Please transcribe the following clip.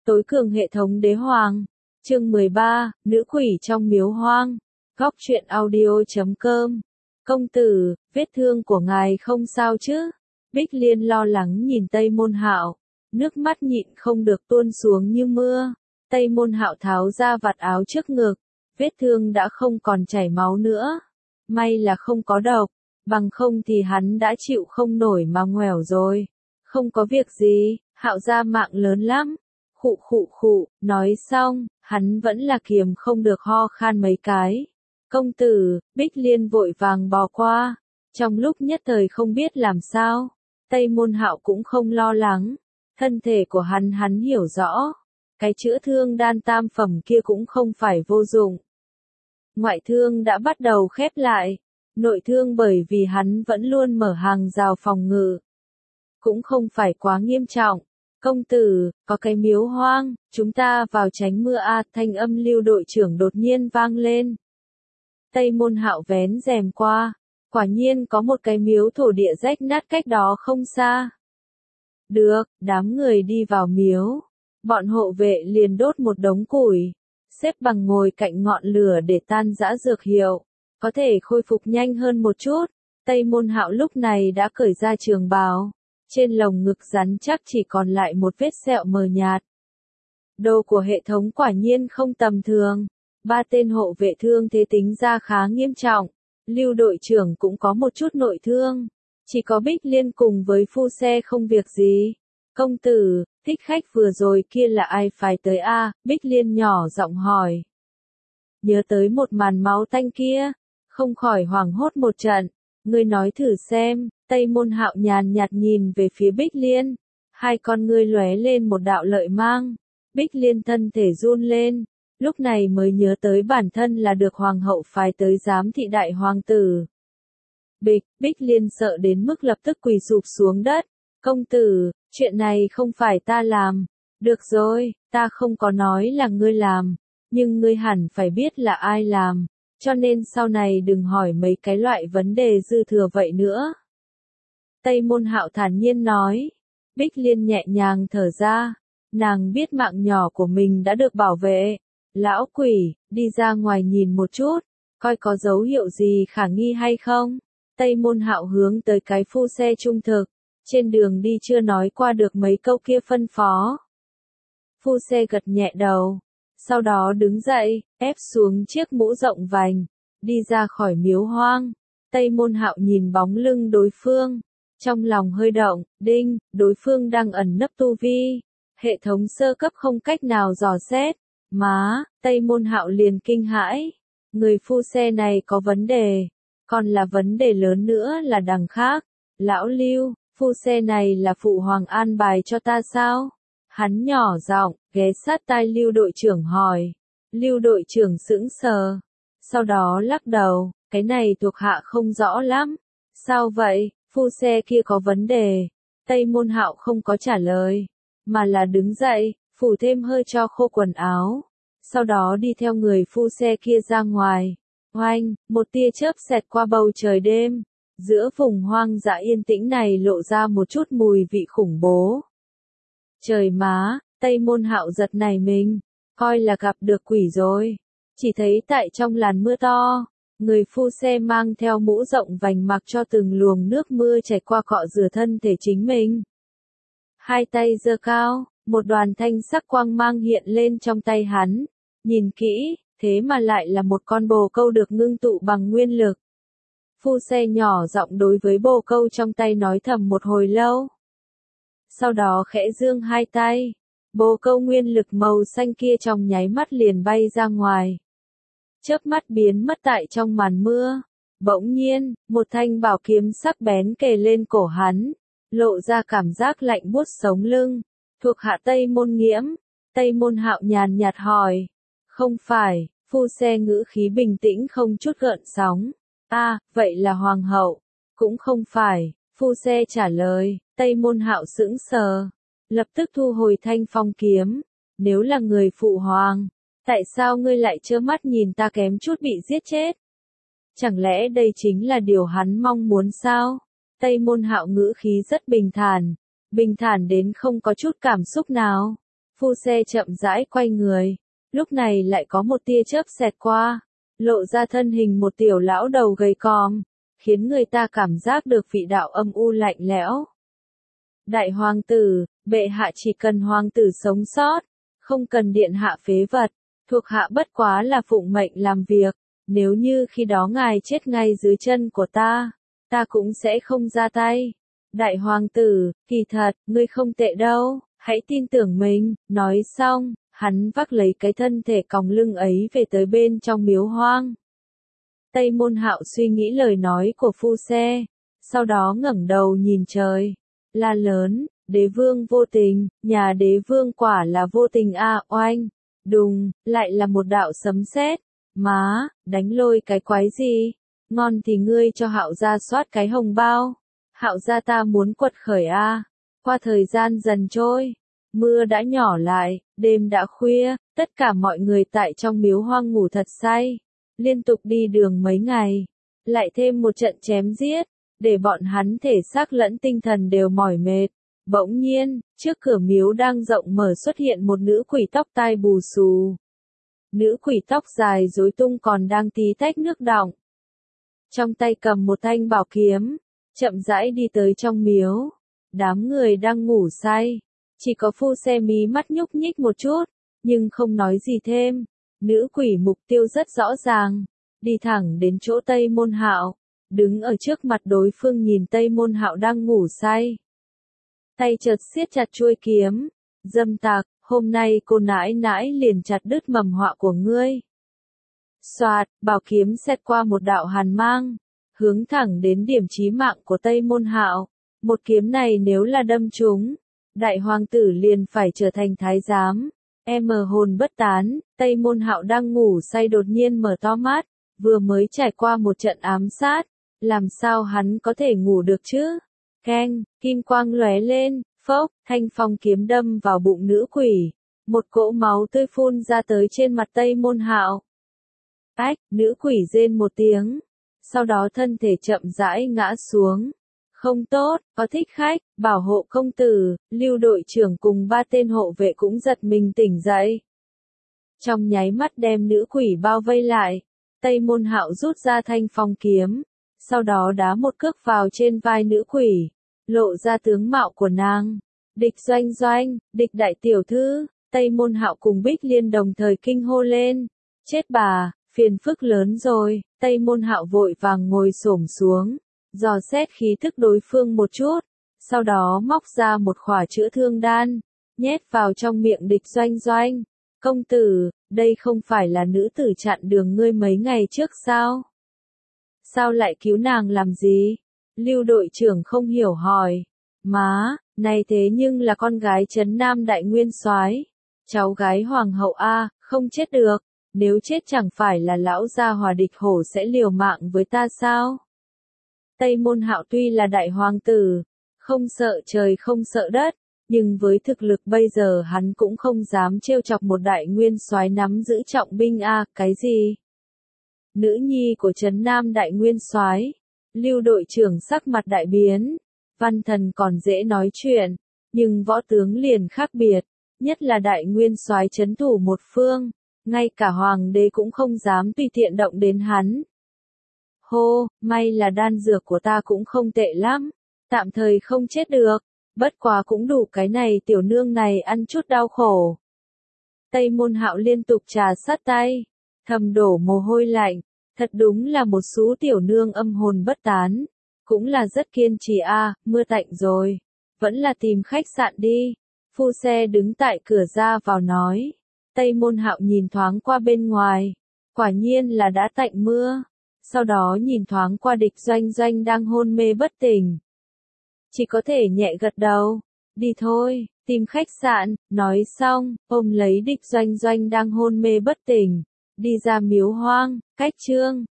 Tối cường hệ thống đế hoàng. Chương 13, nữ quỷ trong miếu hoang. Góc truyện audio.com. Công tử, vết thương của ngài không sao chứ? Bích Liên lo lắng nhìn Tây Môn Hạo, nước mắt nhịn không được tuôn xuống như mưa. Tây Môn Hạo tháo ra vạt áo trước ngực, vết thương đã không còn chảy máu nữa. May là không có độc, bằng không thì hắn đã chịu không nổi mà ngoẻo rồi. Không có việc gì, Hạo gia mạng lớn lắm. Khụ khụ khụ, nói xong, hắn vẫn là kiềm không được ho khan mấy cái. Công tử, Bích Liên vội vàng bò qua, trong lúc nhất thời không biết làm sao. Tây Môn Hạo cũng không lo lắng, thân thể của hắn hiểu rõ, cái chữa thương đan tam phẩm kia cũng không phải vô dụng. Ngoại thương đã bắt đầu khép lại, nội thương bởi vì hắn vẫn luôn mở hàng rào phòng ngự, cũng không phải quá nghiêm trọng. Công tử, có cái miếu hoang, chúng ta vào tránh mưa a, thanh âm Lưu đội trưởng đột nhiên vang lên. Tây Môn Hạo vén rèm qua, quả nhiên có một cái miếu thổ địa rách nát cách đó không xa. Được, đám người đi vào miếu, bọn hộ vệ liền đốt một đống củi, xếp bằng ngồi cạnh ngọn lửa để tan rã dược hiệu, có thể khôi phục nhanh hơn một chút. Tây Môn Hạo lúc này đã cởi ra trường bào, trên lồng ngực rắn chắc chỉ còn lại một vết sẹo mờ nhạt. Đồ của hệ thống quả nhiên không tầm thường, 3 tên hộ vệ thương thế tính ra khá nghiêm trọng, Lưu đội trưởng cũng có một chút nội thương, chỉ có Bích Liên cùng với phu xe không việc gì. Công tử, thích khách vừa rồi kia là ai phải tới a? Bích Liên nhỏ giọng hỏi. Nhớ tới một màn máu tanh kia, không khỏi hoảng hốt một trận. Ngươi nói thử xem. Tây Môn Hạo nhàn nhạt nhìn về phía Bích Liên, hai con ngươi lóe lên một đạo lợi mang. Bích Liên thân thể run lên, lúc này mới nhớ tới bản thân là được hoàng hậu phái tới giám thị đại hoàng tử. Bích Liên sợ đến mức lập tức quỳ sụp xuống đất. Công tử, chuyện này không phải ta làm. Được rồi, ta không có nói là ngươi làm, nhưng ngươi hẳn phải biết là ai làm, cho nên sau này đừng hỏi mấy cái loại vấn đề dư thừa vậy nữa. Tây Môn Hạo thản nhiên nói. Bích Liên nhẹ nhàng thở ra, nàng biết mạng nhỏ của mình đã được bảo vệ. Lão quỷ, đi ra ngoài nhìn một chút, coi có dấu hiệu gì khả nghi hay không. Tây Môn Hạo hướng tới cái phu xe trung thực, trên đường đi chưa nói qua được mấy câu kia phân phó. Phu xe gật nhẹ đầu, sau đó đứng dậy, ép xuống chiếc mũ rộng vành, đi ra khỏi miếu hoang. Tây Môn Hạo nhìn bóng lưng đối phương, trong lòng hơi động, đinh, đối phương đang ẩn nấp tu vi, hệ thống sơ cấp không cách nào dò xét. Má, Tây Môn Hạo liền kinh hãi, người phu xe này có vấn đề, còn là vấn đề lớn nữa là đằng khác. Lão Lưu, phu xe này là phụ hoàng an bài cho ta sao? Hắn nhỏ giọng, ghé sát tai Lưu đội trưởng hỏi. Lưu đội trưởng sững sờ, sau đó lắc đầu, cái này thuộc hạ không rõ lắm. Sao vậy, phu xe kia có vấn đề? Tây Môn Hạo không có trả lời, mà là đứng dậy, phủ thêm hơi cho khô quần áo, sau đó đi theo người phu xe kia ra ngoài. Oanh, một tia chớp xẹt qua bầu trời đêm, giữa vùng hoang dã yên tĩnh này lộ ra một chút mùi vị khủng bố. Trời má, Tây Môn Hạo giật nảy mình, coi là gặp được quỷ rồi. Chỉ thấy tại trong làn mưa to, người phu xe mang theo mũ rộng vành mặc cho từng luồng nước mưa chảy qua cọ rửa thân thể chính mình. Hai tay giơ cao, một đoàn thanh sắc quang mang hiện lên trong tay hắn. Nhìn kỹ, thế mà lại là một con bồ câu được ngưng tụ bằng nguyên lực. Phu xe nhỏ giọng đối với bồ câu trong tay nói thầm một hồi lâu. Sau đó khẽ giương hai tay, bồ câu nguyên lực màu xanh kia trong nháy mắt liền bay ra ngoài. Chớp mắt biến mất tại trong màn mưa. Bỗng nhiên, một thanh bảo kiếm sắc bén kề lên cổ hắn, lộ ra cảm giác lạnh buốt sống lưng. Thuộc hạ Tây Môn Nghiễm. Tây Môn Hạo nhàn nhạt hỏi. Không phải, phu xe ngữ khí bình tĩnh không chút gợn sóng. Vậy là hoàng hậu. Cũng không phải, phu xe trả lời. Tây Môn Hạo sững sờ, lập tức thu hồi thanh phong kiếm. Nếu là người phụ hoàng, tại sao ngươi lại trơ mắt nhìn ta kém chút bị giết chết? Chẳng lẽ đây chính là điều hắn mong muốn sao? Tây Môn Hạo ngữ khí rất bình thản đến không có chút cảm xúc nào. Phu xe chậm rãi quay người, lúc này lại có một tia chớp xẹt qua, lộ ra thân hình một tiểu lão đầu gầy còm, khiến người ta cảm giác được vị đạo âm u lạnh lẽo. Đại hoàng tử, bệ hạ chỉ cần hoàng tử sống sót, không cần điện hạ phế vật, thuộc hạ bất quá là phụng mệnh làm việc, nếu như khi đó ngài chết ngay dưới chân của ta cũng sẽ không ra tay. Đại hoàng tử, kỳ thật, ngươi không tệ đâu, hãy tin tưởng mình. Nói xong, hắn vác lấy cái thân thể còng lưng ấy về tới bên trong miếu hoang. Tây Môn Hạo suy nghĩ lời nói của phu xe, sau đó ngẩng đầu nhìn trời, la lớn, đế vương vô tình, nhà đế vương quả là vô tình a. Oanh, đùng, lại là một đạo sấm sét. Má, đánh lôi cái quái gì? Ngon thì ngươi cho Hạo gia soát cái hồng bao. Hạo gia ta muốn quật khởi a. Qua thời gian dần trôi, mưa đã nhỏ lại, đêm đã khuya, tất cả mọi người tại trong miếu hoang ngủ thật say, liên tục đi đường mấy ngày, lại thêm một trận chém giết, để bọn hắn thể xác lẫn tinh thần đều mỏi mệt. Bỗng nhiên, trước cửa miếu đang rộng mở xuất hiện một nữ quỷ tóc tai bù xù. Nữ quỷ tóc dài rối tung còn đang tí tách nước đọng. Trong tay cầm một thanh bảo kiếm, chậm rãi đi tới trong miếu. Đám người đang ngủ say, chỉ có phu xe mí mắt nhúc nhích một chút, nhưng không nói gì thêm. Nữ quỷ mục tiêu rất rõ ràng, đi thẳng đến chỗ Tây Môn Hạo, đứng ở trước mặt đối phương nhìn Tây Môn Hạo đang ngủ say. Tay chợt siết chặt chuôi kiếm, dâm tặc, hôm nay cô nãi nãi liền chặt đứt mầm họa của ngươi. Soạt, bảo kiếm xẹt qua một đạo hàn mang, hướng thẳng đến điểm chí mạng của Tây Môn Hạo. Một kiếm này nếu là đâm trúng, đại hoàng tử liền phải trở thành thái giám. Hồn bất tán, Tây Môn Hạo đang ngủ say đột nhiên mở to mắt, vừa mới trải qua một trận ám sát, làm sao hắn có thể ngủ được chứ? Keng, kim quang lóe lên, phốc, thanh phong kiếm đâm vào bụng nữ quỷ, một cỗ máu tươi phun ra tới trên mặt Tây Môn Hạo. Ách, nữ quỷ rên một tiếng, sau đó thân thể chậm rãi ngã xuống. Không tốt, có thích khách, bảo hộ công tử. Lưu đội trưởng cùng 3 tên hộ vệ cũng giật mình tỉnh dậy. Trong nháy mắt đem nữ quỷ bao vây lại, Tây Môn Hạo rút ra thanh phong kiếm, sau đó đá một cước vào trên vai nữ quỷ, lộ ra tướng mạo của nàng. Địch Doanh Doanh, Địch đại tiểu thư. Tây Môn Hạo cùng Bích Liên đồng thời kinh hô lên. Chết bà, phiền phức lớn rồi. Tây Môn Hạo vội vàng ngồi xổm xuống, dò xét khí thức đối phương một chút, sau đó móc ra một khỏa chữa thương đan, nhét vào trong miệng Địch Doanh Doanh. Công tử, đây không phải là nữ tử chặn đường ngươi mấy ngày trước sao? Sao lại cứu nàng làm gì? Lưu đội trưởng không hiểu hỏi. Má, này thế nhưng là con gái Trấn Nam Đại Nguyên Soái, cháu gái hoàng hậu a, không chết được, nếu chết chẳng phải là lão gia Hòa Địch Hổ sẽ liều mạng với ta sao? Tây Môn Hạo tuy là đại hoàng tử, không sợ trời không sợ đất, nhưng với thực lực bây giờ hắn cũng không dám trêu chọc một đại nguyên soái nắm giữ trọng binh a. Cái gì? Nữ nhi của Trấn Nam Đại Nguyên Soái. Lưu đội trưởng sắc mặt đại biến. Văn thần còn dễ nói chuyện, nhưng võ tướng liền khác biệt, nhất là đại nguyên soái trấn thủ một phương, ngay cả hoàng đế cũng không dám tùy tiện động đến hắn. Hô, may là đan dược của ta cũng không tệ lắm, tạm thời không chết được, bất quá cũng đủ cái này tiểu nương này ăn chút đau khổ. Tây Môn Hạo liên tục trà sát tay, thầm đổ mồ hôi lạnh, thật đúng là một số tiểu nương âm hồn bất tán, cũng là rất kiên trì a. Mưa tạnh rồi, vẫn là tìm khách sạn đi. Phu xe đứng tại cửa ra vào nói. Tây Môn Hạo nhìn thoáng qua bên ngoài, quả nhiên là đã tạnh mưa. Sau đó nhìn thoáng qua Địch Doanh Doanh đang hôn mê bất tỉnh, chỉ có thể nhẹ gật đầu. Đi thôi, tìm khách sạn. Nói xong, ôm lấy Địch Doanh Doanh đang hôn mê bất tỉnh, đi ra miếu hoang. Cách chương